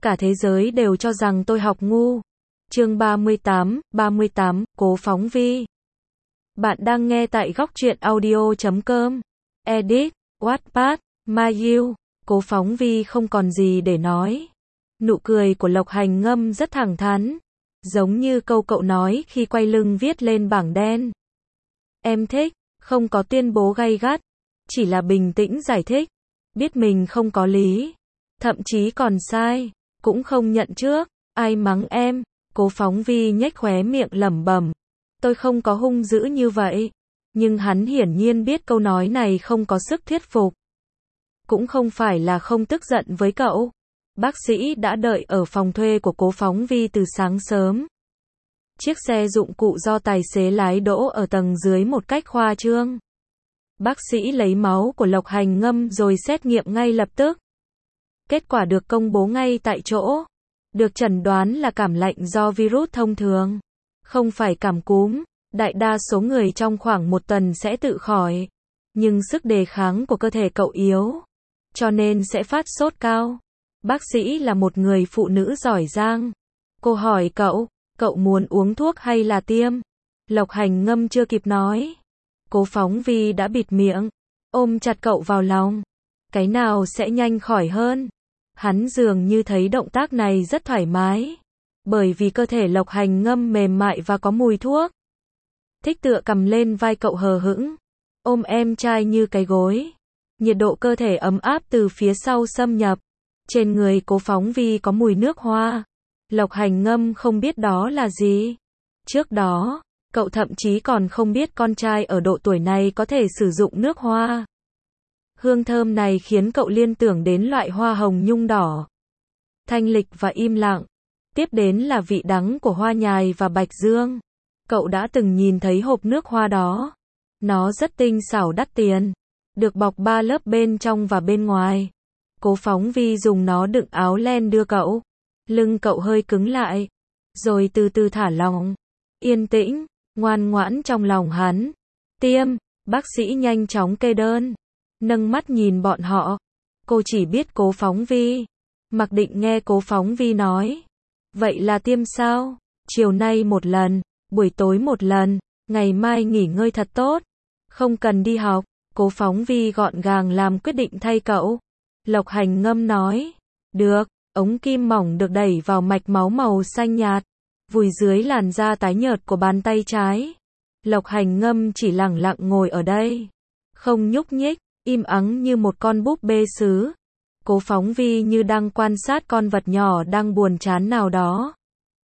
Cả thế giới đều cho rằng tôi học ngu. Chương 38, Cố Phóng Vi. Bạn đang nghe tại góc truyện audio.com. Edit, Wattpad, My You. Cố Phóng Vi không còn gì để nói. Nụ cười của Lộc Hành Ngâm rất thẳng thắn, giống như câu cậu nói khi quay lưng viết lên bảng đen. Em thích, không có tuyên bố gay gắt, chỉ là bình tĩnh giải thích, biết mình không có lý, thậm chí còn sai, cũng không nhận trước, ai mắng em. Cố Phóng Vi nhếch khóe miệng lẩm bẩm, tôi không có hung dữ như vậy, nhưng hắn hiển nhiên biết câu nói này không có sức thuyết phục. Cũng không phải là không tức giận với cậu. Bác sĩ đã đợi ở phòng thuê của Cố Phóng Vi từ sáng sớm. Chiếc xe dụng cụ do tài xế lái đỗ ở tầng dưới một cách khoa trương. Bác sĩ lấy máu của Lộc Hành Ngâm rồi xét nghiệm ngay lập tức. Kết quả được công bố ngay tại chỗ. Được chẩn đoán là cảm lạnh do virus thông thường, không phải cảm cúm. Đại đa số người trong khoảng một tuần sẽ tự khỏi. Nhưng sức đề kháng của cơ thể cậu yếu, cho nên sẽ phát sốt cao. Bác sĩ là một người phụ nữ giỏi giang. Cô hỏi cậu muốn uống thuốc hay là tiêm? Lộc Hành Ngâm chưa kịp nói, Cố Phóng Vi đã bịt miệng, ôm chặt cậu vào lòng. Cái nào sẽ nhanh khỏi hơn? Hắn dường như thấy động tác này rất thoải mái, bởi vì cơ thể Lộc Hành Ngâm mềm mại và có mùi thuốc. Thích tựa cầm lên vai cậu hờ hững, ôm em trai như cái gối. Nhiệt độ cơ thể ấm áp từ phía sau xâm nhập. Trên người Cố Phóng Vi có mùi nước hoa. Lộc Hành Ngâm không biết đó là gì. Trước đó, cậu thậm chí còn không biết con trai ở độ tuổi này có thể sử dụng nước hoa. Hương thơm này khiến cậu liên tưởng đến loại hoa hồng nhung đỏ, thanh lịch và im lặng. Tiếp đến là vị đắng của hoa nhài và bạch dương. Cậu đã từng nhìn thấy hộp nước hoa đó. Nó rất tinh xảo đắt tiền, được bọc 3 lớp bên trong và bên ngoài. Cố Phóng Vi dùng nó đựng áo len đưa cậu. Lưng cậu hơi cứng lại, rồi từ từ thả lỏng. Yên tĩnh, ngoan ngoãn trong lòng hắn. Tiêm, bác sĩ nhanh chóng kê đơn. Nâng mắt nhìn bọn họ. Cô chỉ biết Cố Phóng Vi. Mặc Định nghe Cố Phóng Vi nói. Vậy là tiêm sao? Chiều nay một lần, buổi tối một lần, ngày mai nghỉ ngơi thật tốt. Không cần đi học. Cố Phóng Vi gọn gàng làm quyết định thay cậu. Lộc Hành Ngâm nói. Được. Ống kim mỏng được đẩy vào mạch máu màu xanh nhạt, vùi dưới làn da tái nhợt của bàn tay trái. Lộc Hành Ngâm chỉ lẳng lặng ngồi ở đây, không nhúc nhích, im ắng như một con búp bê sứ. Cố Phóng Vi như đang quan sát con vật nhỏ đang buồn chán nào đó.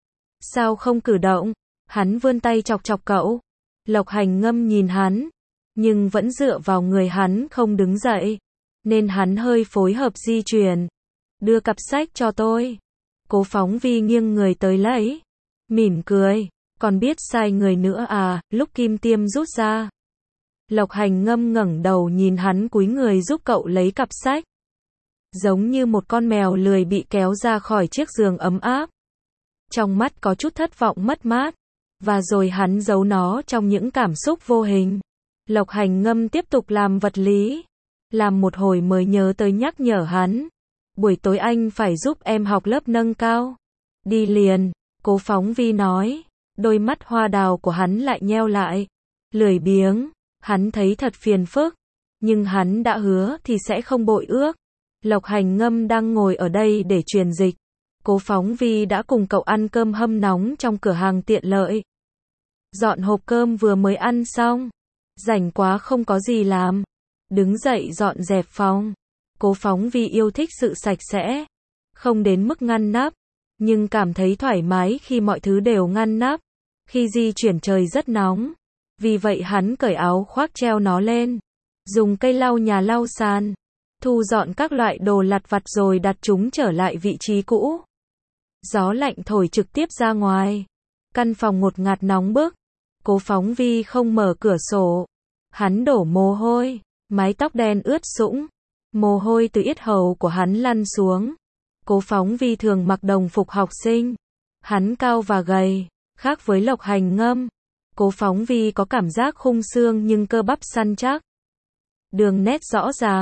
Sao không cử động? Hắn vươn tay chọc chọc cậu. Lộc Hành Ngâm nhìn hắn, nhưng vẫn dựa vào người hắn không đứng dậy, nên hắn hơi phối hợp di chuyển. Đưa cặp sách cho tôi. Cố Phóng Vi nghiêng người tới lấy, mỉm cười. Còn biết sai người nữa à? Lúc kim tiêm rút ra. Lộc Hành Ngâm ngẩng đầu nhìn hắn cúi người giúp cậu lấy cặp sách, giống như một con mèo lười bị kéo ra khỏi chiếc giường ấm áp. Trong mắt có chút thất vọng mất mát, và rồi hắn giấu nó trong những cảm xúc vô hình. Lộc Hành Ngâm tiếp tục làm vật lý, làm một hồi mới nhớ tới nhắc nhở hắn. Buổi tối anh phải giúp em học lớp nâng cao. Đi liền, Cố Phóng Vi nói. Đôi mắt hoa đào của hắn lại nheo lại. Lười biếng, hắn thấy thật phiền phức, nhưng hắn đã hứa thì sẽ không bội ước. Lộc Hành Ngâm đang ngồi ở đây để truyền dịch. Cố Phóng Vi đã cùng cậu ăn cơm hâm nóng trong cửa hàng tiện lợi. Dọn hộp cơm vừa mới ăn xong, rảnh quá không có gì làm, đứng dậy dọn dẹp phòng. Cố Phóng Vi yêu thích sự sạch sẽ, không đến mức ngăn nắp, nhưng cảm thấy thoải mái khi mọi thứ đều ngăn nắp. Khi di chuyển trời rất nóng, vì vậy hắn cởi áo khoác treo nó lên, dùng cây lau nhà lau sàn, thu dọn các loại đồ lặt vặt rồi đặt chúng trở lại vị trí cũ. Gió lạnh thổi trực tiếp ra ngoài, căn phòng ngột ngạt nóng bức. Cố Phóng Vi không mở cửa sổ, hắn đổ mồ hôi, mái tóc đen ướt sũng. Mồ hôi từ yết hầu của hắn lăn xuống. Cố Phóng Vi thường mặc đồng phục học sinh. Hắn cao và gầy, khác với Lộc Hành Ngâm. Cố Phóng Vi có cảm giác khung xương nhưng cơ bắp săn chắc, đường nét rõ ràng.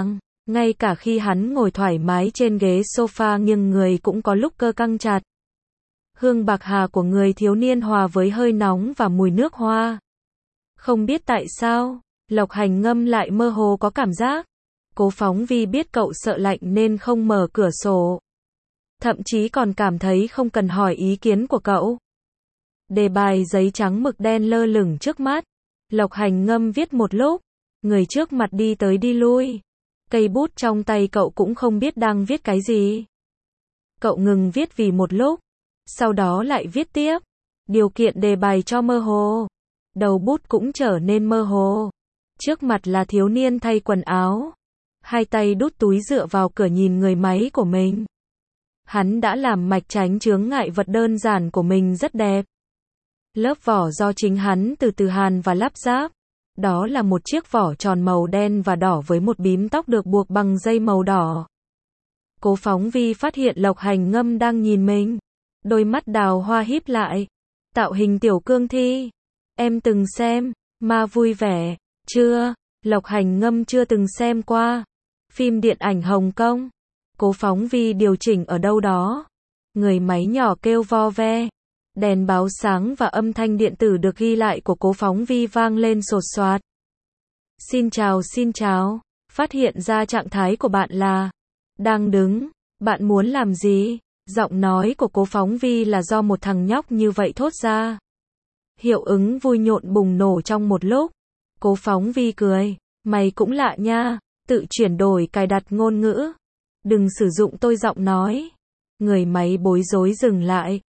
Ngay cả khi hắn ngồi thoải mái trên ghế sofa nghiêng người cũng có lúc cơ căng chặt. Hương bạc hà của người thiếu niên hòa với hơi nóng và mùi nước hoa. Không biết tại sao, Lộc Hành Ngâm lại mơ hồ có cảm giác. Cố Phóng Vi biết cậu sợ lạnh nên không mở cửa sổ. Thậm chí còn cảm thấy không cần hỏi ý kiến của cậu. Đề bài giấy trắng mực đen lơ lửng trước mắt. Lộc Hành Ngâm viết một lúc. Người trước mặt đi tới đi lui. Cây bút trong tay cậu cũng không biết đang viết cái gì. Cậu ngừng viết vì một lúc. Sau đó lại viết tiếp. Điều kiện đề bài cho mơ hồ. Đầu bút cũng trở nên mơ hồ. Trước mặt là thiếu niên thay quần áo. Hai tay đút túi dựa vào cửa nhìn người máy của mình. Hắn đã làm mạch tránh chướng ngại vật đơn giản của mình rất đẹp. Lớp vỏ do chính hắn từ từ hàn và lắp ráp. Đó là một chiếc vỏ tròn màu đen và đỏ với một bím tóc được buộc bằng dây màu đỏ. Cố Phóng Vi phát hiện Lộc Hành Ngâm đang nhìn mình. Đôi mắt đào hoa híp lại. Tạo hình tiểu cương thi. Em từng xem, Ma Vui Vẻ, chưa? Lộc Hành Ngâm chưa từng xem qua. Phim điện ảnh Hồng Kông. Cố Phóng Vi điều chỉnh ở đâu đó. Người máy nhỏ kêu vo ve. Đèn báo sáng và âm thanh điện tử được ghi lại của Cố Phóng Vi vang lên sột soạt. Xin chào. Phát hiện ra trạng thái của bạn là đang đứng. Bạn muốn làm gì? Giọng nói của Cố Phóng Vi là do một thằng nhóc như vậy thốt ra. Hiệu ứng vui nhộn bùng nổ trong một lúc. Cố Phóng Vi cười. Mày cũng lạ nha. Tự chuyển đổi cài đặt ngôn ngữ. Đừng sử dụng tôi giọng nói. Người máy bối rối dừng lại.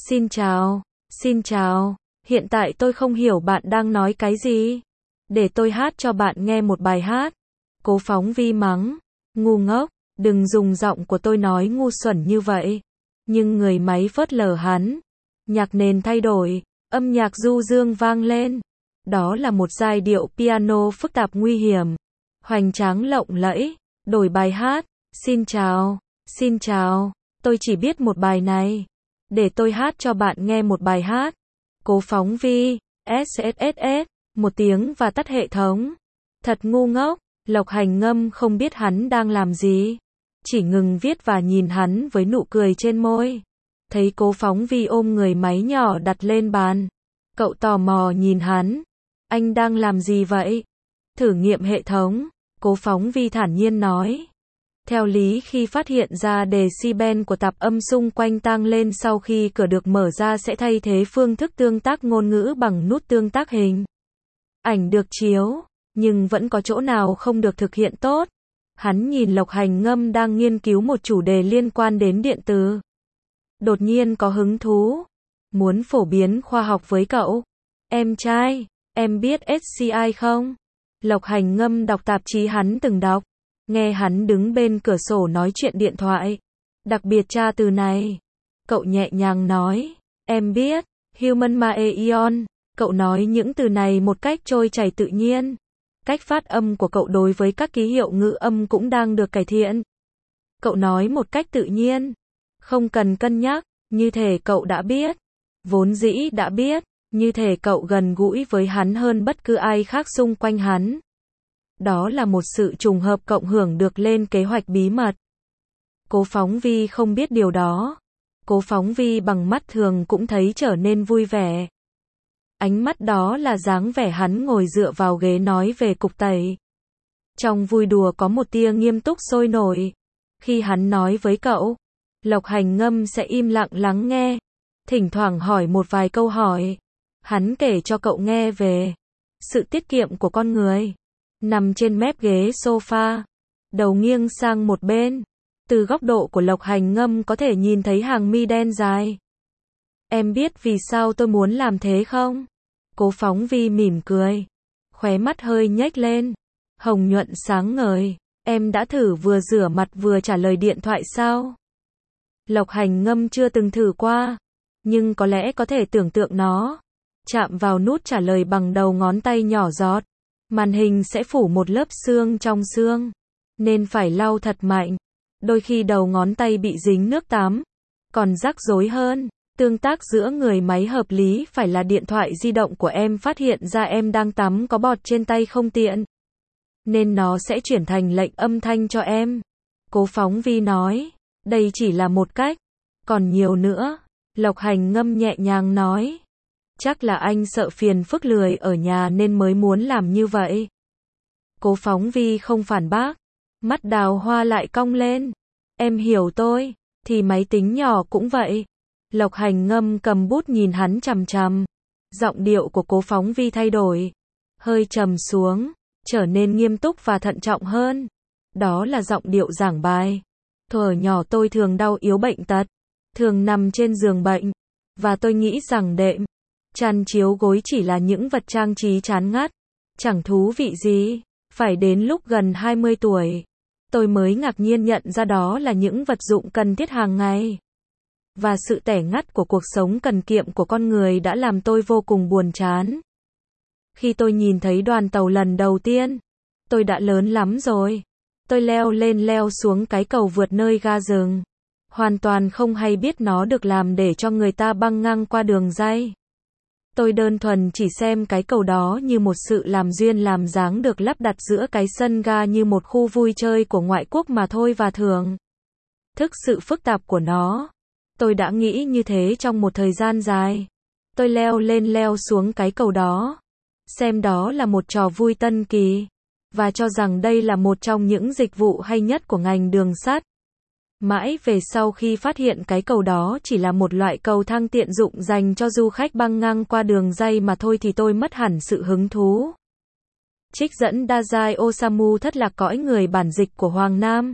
Xin chào. Hiện tại tôi không hiểu bạn đang nói cái gì. Để tôi hát cho bạn nghe một bài hát. Cố Phóng Vi mắng. Ngu ngốc, đừng dùng giọng của tôi nói ngu xuẩn như vậy. Nhưng người máy phớt lờ hắn. Nhạc nền thay đổi. Âm nhạc du dương vang lên. Đó là một giai điệu piano phức tạp nguy hiểm. Hoành tráng lộng lẫy. Đổi bài hát. Xin chào. Tôi chỉ biết một bài này. Để tôi hát cho bạn nghe một bài hát. Cố Phóng Vi. SSSS. Một tiếng và tắt hệ thống. Thật ngu ngốc. Lộc Hành Ngâm không biết hắn đang làm gì. Chỉ ngừng viết và nhìn hắn với nụ cười trên môi. Thấy Cố Phóng Vi ôm người máy nhỏ đặt lên bàn. Cậu tò mò nhìn hắn. Anh đang làm gì vậy? Thử nghiệm hệ thống. Cố Phóng Vi thản nhiên nói. Theo lý khi phát hiện ra decibel của tạp âm xung quanh tăng lên sau khi cửa được mở ra sẽ thay thế phương thức tương tác ngôn ngữ bằng nút tương tác hình. Ảnh được chiếu, nhưng vẫn có chỗ nào không được thực hiện tốt. Hắn nhìn Lộc Hành Ngâm đang nghiên cứu một chủ đề liên quan đến điện từ. Đột nhiên có hứng thú. Muốn phổ biến khoa học với cậu. Em trai, em biết SCI không? Lộc Hành Ngâm đọc tạp chí hắn từng đọc. Nghe hắn đứng bên cửa sổ nói chuyện điện thoại. Đặc biệt tra từ này. Cậu nhẹ nhàng nói. Em biết. Human Maeion. Cậu nói những từ này một cách trôi chảy tự nhiên. Cách phát âm của cậu đối với các ký hiệu ngữ âm cũng đang được cải thiện. Cậu nói một cách tự nhiên. Không cần cân nhắc. Như thể cậu đã biết. Vốn dĩ đã biết. Như thể cậu gần gũi với hắn hơn bất cứ ai khác xung quanh hắn. Đó là một sự trùng hợp cộng hưởng được lên kế hoạch bí mật. Cố Phóng Vi không biết điều đó. Cố Phóng Vi bằng mắt thường cũng thấy trở nên vui vẻ. Ánh mắt đó là dáng vẻ hắn ngồi dựa vào ghế nói về cục tẩy. Trong vui đùa có một tia nghiêm túc sôi nổi. Khi hắn nói với cậu, Lộc Hành Ngâm sẽ im lặng lắng nghe. Thỉnh thoảng hỏi một vài câu hỏi. Hắn kể cho cậu nghe về sự tiết kiệm của con người. Nằm trên mép ghế sofa, đầu nghiêng sang một bên. Từ góc độ của Lộc Hành Ngâm có thể nhìn thấy hàng mi đen dài. Em biết vì sao tôi muốn làm thế không? Cố Phóng Vi mỉm cười. Khóe mắt hơi nhếch lên. Hồng nhuận sáng ngời. Em đã thử vừa rửa mặt vừa trả lời điện thoại sao? Lộc Hành Ngâm chưa từng thử qua. Nhưng có lẽ có thể tưởng tượng nó. Chạm vào nút trả lời bằng đầu ngón tay nhỏ giọt. Màn hình sẽ phủ một lớp xương trong xương. Nên phải lau thật mạnh. Đôi khi đầu ngón tay bị dính nước tắm. Còn rắc rối hơn. Tương tác giữa người máy hợp lý phải là điện thoại di động của em phát hiện ra em đang tắm có bọt trên tay không tiện. nên nó sẽ chuyển thành lệnh âm thanh cho em. Cố Phóng Vi nói, đây chỉ là một cách, còn nhiều nữa. Lộc Hành Ngâm nhẹ nhàng nói, chắc là anh sợ phiền phức lười ở nhà nên mới muốn làm như vậy. Cố Phóng Vi không phản bác, mắt Đào Hoa lại cong lên. Em hiểu tôi, thì máy tính nhỏ cũng vậy. Lộc Hành Ngâm cầm bút nhìn hắn chằm chằm. Giọng điệu của Cố Phóng Vi thay đổi, hơi trầm xuống, trở nên nghiêm túc và thận trọng hơn. Đó là giọng điệu giảng bài. Thuở nhỏ tôi thường đau yếu bệnh tật, thường nằm trên giường bệnh, và tôi nghĩ rằng đệm, chăn chiếu gối chỉ là những vật trang trí chán ngắt, chẳng thú vị gì. Phải đến lúc gần 20 tuổi, tôi mới ngạc nhiên nhận ra đó là những vật dụng cần thiết hàng ngày. Và sự tẻ ngắt của cuộc sống cần kiệm của con người đã làm tôi vô cùng buồn chán. Khi tôi nhìn thấy đoàn tàu lần đầu tiên, tôi đã lớn lắm rồi. Tôi leo lên leo xuống cái cầu vượt nơi ga dừng. Hoàn toàn không hay biết nó được làm để cho người ta băng ngang qua đường ray. Tôi đơn thuần chỉ xem cái cầu đó như một sự làm duyên làm dáng được lắp đặt giữa cái sân ga như một khu vui chơi của ngoại quốc mà thôi và thưởng thức sự phức tạp của nó. Tôi đã nghĩ như thế trong một thời gian dài. Tôi leo lên leo xuống cái cầu đó, xem đó là một trò vui tân kỳ, và cho rằng đây là một trong những dịch vụ hay nhất của ngành đường sắt. Mãi về sau khi phát hiện cái cầu đó chỉ là một loại cầu thang tiện dụng dành cho du khách băng ngang qua đường ray mà thôi thì tôi mất hẳn sự hứng thú. Trích dẫn Dazai Osamu Thất lạc cõi người bản dịch của Hoàng Nam.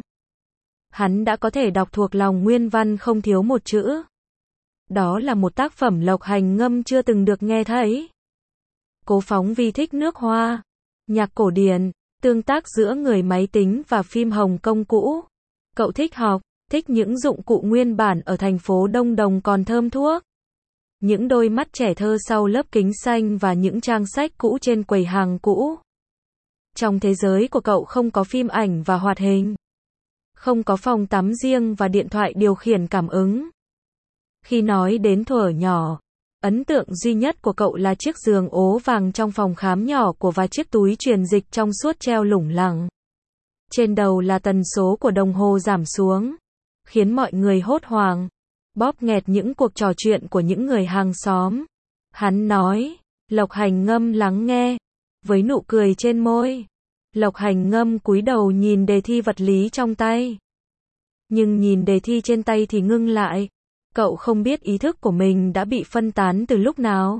Hắn đã có thể đọc thuộc lòng nguyên văn không thiếu một chữ. Đó là một tác phẩm Lộc Hành Ngâm chưa từng được nghe thấy. Cố Phóng Vi thích nước Hoa, nhạc cổ điển, tương tác giữa người máy tính và phim Hồng Kông cũ. Cậu thích học, thích những dụng cụ nguyên bản ở thành phố Đông Đồng còn thơm thuốc. Những đôi mắt trẻ thơ sau lớp kính xanh và những trang sách cũ trên quầy hàng cũ. Trong thế giới của cậu không có phim ảnh và hoạt hình. Không có phòng tắm riêng và điện thoại điều khiển cảm ứng. Khi nói đến thuở nhỏ, ấn tượng duy nhất của cậu là chiếc giường ố vàng trong phòng khám nhỏ của và chiếc túi truyền dịch trong suốt treo lủng lẳng. Trên đầu là tần số của đồng hồ giảm xuống, khiến mọi người hốt hoảng, bóp nghẹt những cuộc trò chuyện của những người hàng xóm. Hắn nói, Lộc Hành Ngâm lắng nghe, với nụ cười trên môi. Lộc Hành Ngâm cúi đầu nhìn đề thi vật lý trong tay. Nhưng nhìn đề thi trên tay thì ngưng lại. Cậu không biết ý thức của mình đã bị phân tán từ lúc nào.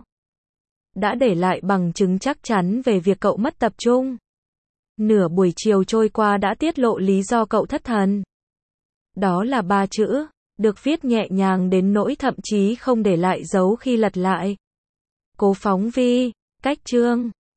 Đã để lại bằng chứng chắc chắn về việc cậu mất tập trung. Nửa buổi chiều trôi qua đã tiết lộ lý do cậu thất thần. Đó là 3 chữ, được viết nhẹ nhàng đến nỗi thậm chí không để lại dấu khi lật lại. Cố Phóng Vi, cách chương.